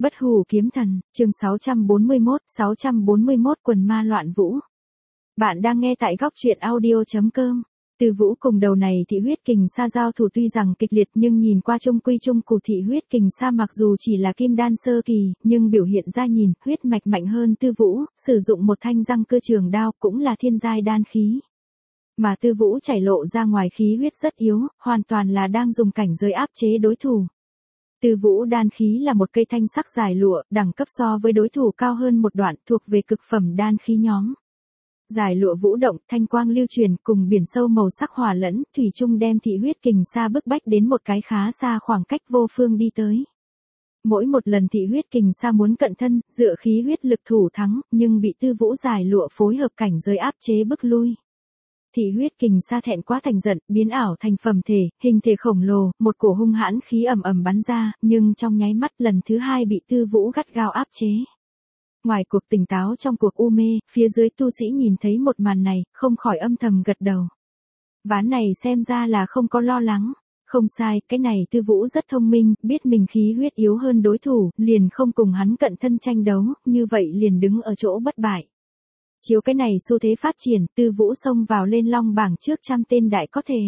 Bất hủ kiếm thần, chương 641 quần ma loạn vũ. Bạn đang nghe tại góc truyện audio.com. Tư Vũ cùng đầu này thị huyết kình sa giao thủ tuy rằng kịch liệt nhưng nhìn qua trung quy trung cụ thị huyết kình sa mặc dù chỉ là kim đan sơ kỳ, nhưng biểu hiện ra nhìn huyết mạch mạnh hơn Tư Vũ, sử dụng một thanh răng cưa trường đao cũng là thiên giai đan khí. Mà Tư Vũ chảy lộ ra ngoài khí huyết rất yếu, hoàn toàn là đang dùng cảnh giới áp chế đối thủ. Tư Vũ đan khí là một cây thanh sắc dài lụa, đẳng cấp so với đối thủ cao hơn một đoạn, thuộc về cực phẩm đan khí nhóm. Dài lụa vũ động, thanh quang lưu truyền, cùng biển sâu màu sắc hòa lẫn, thủy chung đem thị huyết kình sa bức bách đến một cái khá xa khoảng cách vô phương đi tới. Mỗi một lần thị huyết kình sa muốn cận thân, dựa khí huyết lực thủ thắng, nhưng bị Tư Vũ dài lụa phối hợp cảnh giới áp chế bức lui. Thị huyết kình sa thẹn quá thành giận, biến ảo thành phẩm thể, hình thể khổng lồ, một cổ hung hãn khí ầm ầm bắn ra, nhưng trong nháy mắt lần thứ hai bị Tư Vũ gắt gao áp chế. Ngoài cuộc tỉnh táo trong cuộc u mê, phía dưới tu sĩ nhìn thấy một màn này, không khỏi âm thầm gật đầu. Ván này xem ra là không có lo lắng. Không sai, cái này Tư Vũ rất thông minh, biết mình khí huyết yếu hơn đối thủ, liền không cùng hắn cận thân tranh đấu, như vậy liền đứng ở chỗ bất bại. Chiếu cái này xu thế phát triển, Tư Vũ xông vào lên long bảng trước 100 tên đại có thể.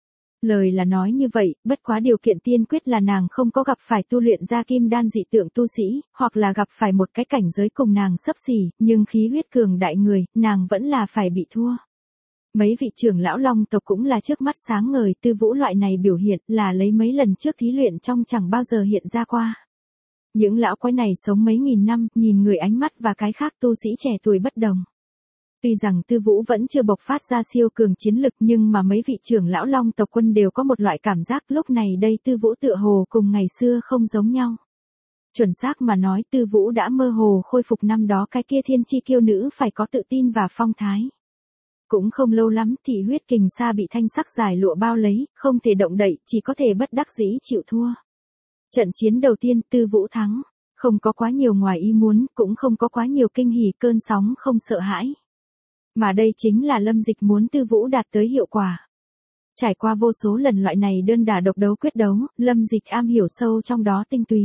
Lời là nói như vậy, bất quá điều kiện tiên quyết là nàng không có gặp phải tu luyện ra kim đan dị tượng tu sĩ, hoặc là gặp phải một cái cảnh giới cùng nàng xấp xỉ, nhưng khí huyết cường đại người, nàng vẫn là phải bị thua. Mấy vị trưởng lão long tộc cũng là trước mắt sáng ngời, Tư Vũ loại này biểu hiện là lấy mấy lần trước thí luyện trong chẳng bao giờ hiện ra qua. Những lão quái này sống mấy nghìn năm, nhìn người ánh mắt và cái khác tu sĩ trẻ tuổi bất đồng. Tuy rằng Tư Vũ vẫn chưa bộc phát ra siêu cường chiến lực nhưng mà mấy vị trưởng lão long tộc quân đều có một loại cảm giác lúc này đây Tư Vũ tựa hồ cùng ngày xưa không giống nhau. Chuẩn xác mà nói Tư Vũ đã mơ hồ khôi phục năm đó cái kia thiên chi kiêu nữ phải có tự tin và phong thái. Cũng không lâu lắm thị huyết kình sa bị thanh sắc dài lụa bao lấy, không thể động đậy, chỉ có thể bất đắc dĩ chịu thua. Trận chiến đầu tiên Tư Vũ thắng, không có quá nhiều ngoài ý muốn, cũng không có quá nhiều kinh hỉ cơn sóng không sợ hãi. Mà đây chính là Lâm Dịch muốn Tư Vũ đạt tới hiệu quả. Trải qua vô số lần loại này đơn đả độc đấu quyết đấu, Lâm Dịch am hiểu sâu trong đó tinh túy.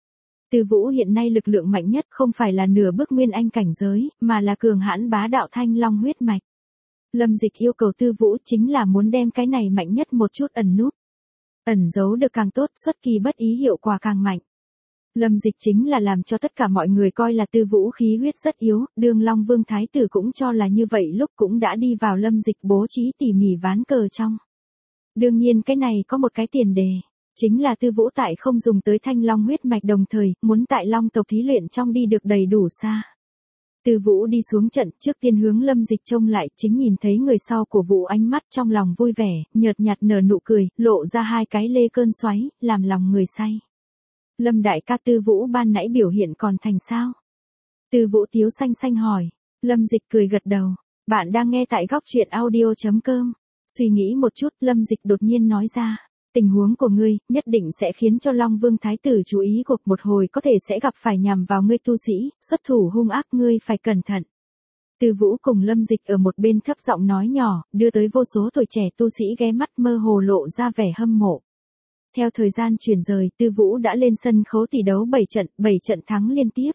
Tư Vũ hiện nay lực lượng mạnh nhất không phải là nửa bước nguyên anh cảnh giới, mà là cường hãn bá đạo thanh long huyết mạch. Lâm Dịch yêu cầu Tư Vũ chính là muốn đem cái này mạnh nhất một chút ẩn núp. Ẩn giấu được càng tốt, xuất kỳ bất ý hiệu quả càng mạnh. Lâm Dịch chính là làm cho tất cả mọi người coi là Tư Vũ khí huyết rất yếu, Đường Long Vương Thái tử cũng cho là như vậy lúc cũng đã đi vào Lâm Dịch bố trí tỉ mỉ ván cờ trong. Đương nhiên cái này có một cái tiền đề, chính là Tư Vũ tại không dùng tới thanh long huyết mạch đồng thời, muốn tại long tộc thí luyện trong đi được đầy đủ xa. Tư Vũ đi xuống trận trước tiên hướng Lâm Dịch trông lại chính nhìn thấy người sau của Vũ ánh mắt trong lòng vui vẻ, nhợt nhạt nở nụ cười, lộ ra hai cái lê cơn xoáy, làm lòng người say. Lâm đại ca Tư Vũ ban nãy biểu hiện còn thành sao? Tư Vũ tiếu xanh xanh hỏi. Lâm Dịch cười gật đầu. Bạn đang nghe tại góc truyện audio.com. Suy nghĩ một chút, Lâm Dịch đột nhiên nói ra. Tình huống của ngươi, nhất định sẽ khiến cho Long Vương Thái tử chú ý cuộc một hồi có thể sẽ gặp phải nhằm vào ngươi tu sĩ, xuất thủ hung ác ngươi phải cẩn thận. Tư Vũ cùng Lâm Dịch ở một bên thấp giọng nói nhỏ, đưa tới vô số tuổi trẻ tu sĩ ghé mắt mơ hồ lộ ra vẻ hâm mộ. Theo thời gian chuyển rời, Tư Vũ đã lên sân khấu tỷ đấu 7 trận thắng liên tiếp.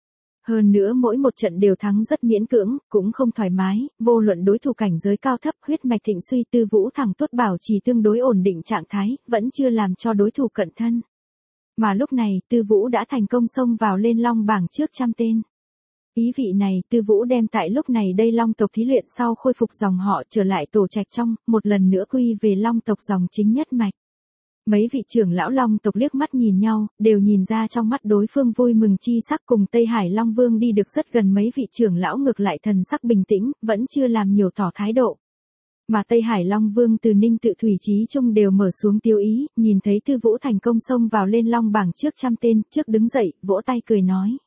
Hơn nữa mỗi một trận đều thắng rất miễn cưỡng, cũng không thoải mái, vô luận đối thủ cảnh giới cao thấp, huyết mạch thịnh suy Tư Vũ thẳng tốt bảo trì tương đối ổn định trạng thái, vẫn chưa làm cho đối thủ cận thân. Mà lúc này, Tư Vũ đã thành công xông vào lên long bảng trước 100 tên. Ý vị này, Tư Vũ đem tại lúc này đây long tộc thí luyện sau khôi phục dòng họ trở lại tổ trạch trong, một lần nữa quy về long tộc dòng chính nhất mạch. Mấy vị trưởng lão long tộc liếc mắt nhìn nhau, đều nhìn ra trong mắt đối phương vui mừng chi sắc cùng Tây Hải Long Vương đi được rất gần mấy vị trưởng lão ngược lại thần sắc bình tĩnh, vẫn chưa làm nhiều tỏ thái độ. Mà Tây Hải Long Vương từ Ninh Tự Thủy Chí Trung đều mở xuống tiêu ý, nhìn thấy Tư Vũ thành công xông vào lên long bảng trước 100 tên, trước đứng dậy, vỗ tay cười nói.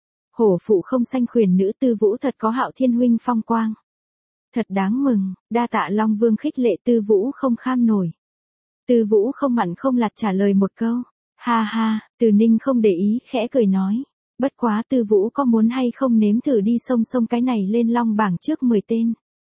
Hổ phụ không sanh khuyển nữ Tư Vũ thật có Hạo Thiên huynh phong quang. Thật đáng mừng, đa tạ Long Vương khích lệ Tư Vũ không kham nổi. Tư Vũ không mặn không lạt trả lời một câu. Ha ha, Từ Ninh không để ý, khẽ cười nói. Bất quá Tư Vũ có muốn hay không nếm thử đi xông cái này lên long bảng trước 10 tên.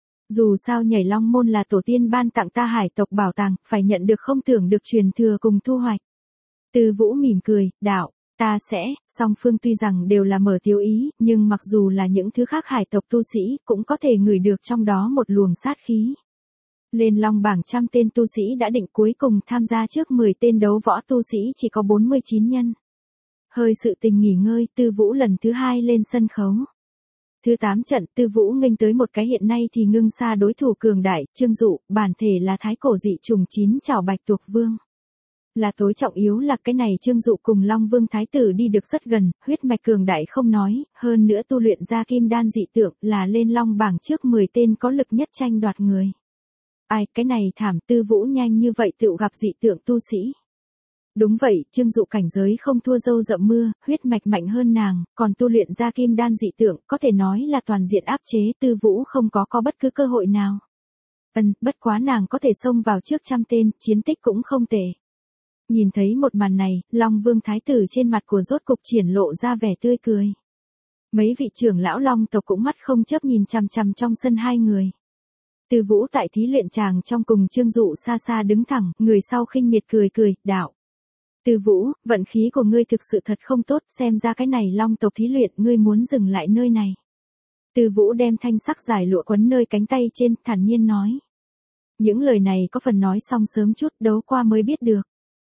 Dù sao nhảy long môn là tổ tiên ban tặng ta hải tộc bảo tàng, phải nhận được không tưởng được truyền thừa cùng thu hoạch. Tư Vũ mỉm cười, đạo, Ta sẽ, song phương tuy rằng đều là mở tiếu ý, nhưng mặc dù là những thứ khác hải tộc tu sĩ, cũng có thể ngửi được trong đó một luồng sát khí. Lên long bảng 100 tên tu sĩ đã định cuối cùng tham gia trước 10 tên đấu võ tu sĩ chỉ có 49 nhân. Hơi sự tình nghỉ ngơi, Tư Vũ lần thứ 2 lên sân khấu. Thứ 8 trận, Tư Vũ nghênh tới một cái hiện nay thì ngưng xa đối thủ cường đại, Trương Dụ, bản thể là thái cổ dị trùng 9 chảo bạch tuộc vương. Là tối trọng yếu là cái này Trương Dụ cùng Long Vương Thái Tử đi được rất gần, huyết mạch cường đại không nói, hơn nữa tu luyện ra kim đan dị tượng là lên long bảng trước 10 tên có lực nhất tranh đoạt người. Ai, cái này thảm, Tư Vũ nhanh như vậy tự gặp dị tượng tu sĩ. Đúng vậy, Trương Dụ cảnh giới không thua dâu rậm mưa, huyết mạch mạnh hơn nàng, còn tu luyện ra kim đan dị tượng, có thể nói là toàn diện áp chế, Tư Vũ không có bất cứ cơ hội nào. Bất quá nàng có thể xông vào trước 100 tên, chiến tích cũng không tệ. Nhìn thấy một màn này, Long Vương Thái Tử trên mặt của rốt cục triển lộ ra vẻ tươi cười. Mấy vị trưởng lão Long tộc cũng mắt không chớp nhìn chằm chằm trong sân hai người. Tư Vũ tại thí luyện tràng trong cùng Trương Dụ xa xa đứng thẳng, người sau khinh miệt cười, đạo. Tư Vũ, vận khí của ngươi thực sự thật không tốt, xem ra cái này Long tộc thí luyện ngươi muốn dừng lại nơi này. Tư Vũ đem thanh sắc giải lụa quấn nơi cánh tay trên, thản nhiên nói. Những lời này có phần nói xong sớm chút, đấu qua mới biết được.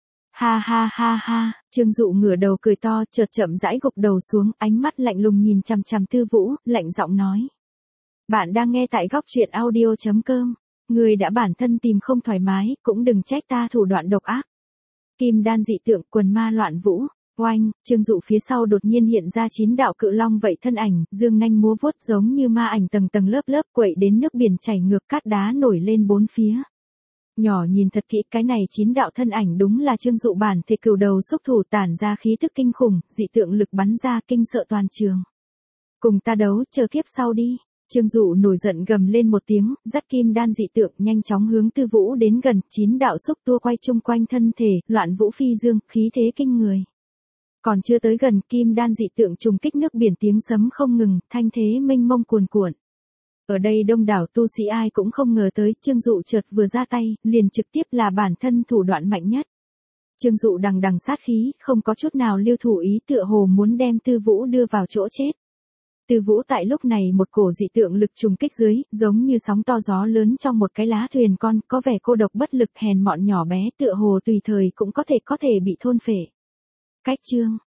Ha, Trương Dụ ngửa đầu cười to, chợt chậm rãi gục đầu xuống, ánh mắt lạnh lùng nhìn chằm chằm Tư Vũ, lạnh giọng nói. Bạn đang nghe tại góc truyện audio.com. Người đã bản thân tìm không thoải mái, cũng đừng trách ta thủ đoạn độc ác. Kim đan dị tượng, quần ma loạn vũ. Oanh, Trương Dụ phía sau đột nhiên hiện ra 9 đạo cự long vậy thân ảnh, dương nanh múa vuốt giống như ma ảnh tầng tầng lớp quậy đến nước biển chảy ngược, cát đá nổi lên bốn phía. Nhỏ nhìn thật kỹ, cái này 9 đạo thân ảnh đúng là Trương Dụ bản thể cửu đầu xúc thủ tản ra khí tức kinh khủng, dị tượng lực bắn ra kinh sợ toàn trường. Cùng ta đấu, chờ kiếp sau đi. Trương Dụ nổi giận gầm lên một tiếng, dắt kim đan dị tượng nhanh chóng hướng Tư Vũ đến gần, 9 đạo xúc tua quay chung quanh thân thể, loạn vũ phi dương, khí thế kinh người. Còn chưa tới gần, kim đan dị tượng trùng kích nước biển tiếng sấm không ngừng, thanh thế mênh mông cuồn cuộn. Ở đây đông đảo tu sĩ ai cũng không ngờ tới, Trương Dụ chợt vừa ra tay, liền trực tiếp là bản thân thủ đoạn mạnh nhất. Trương Dụ đằng sát khí, không có chút nào lưu thủ ý, tựa hồ muốn đem Tư Vũ đưa vào chỗ chết. Tư Vũ tại lúc này một cổ dị tượng lực trùng kích dưới, giống như sóng to gió lớn trong một cái lá thuyền con, có vẻ cô độc bất lực hèn mọn nhỏ bé, tựa hồ tùy thời cũng có thể bị thôn phệ. Cách chương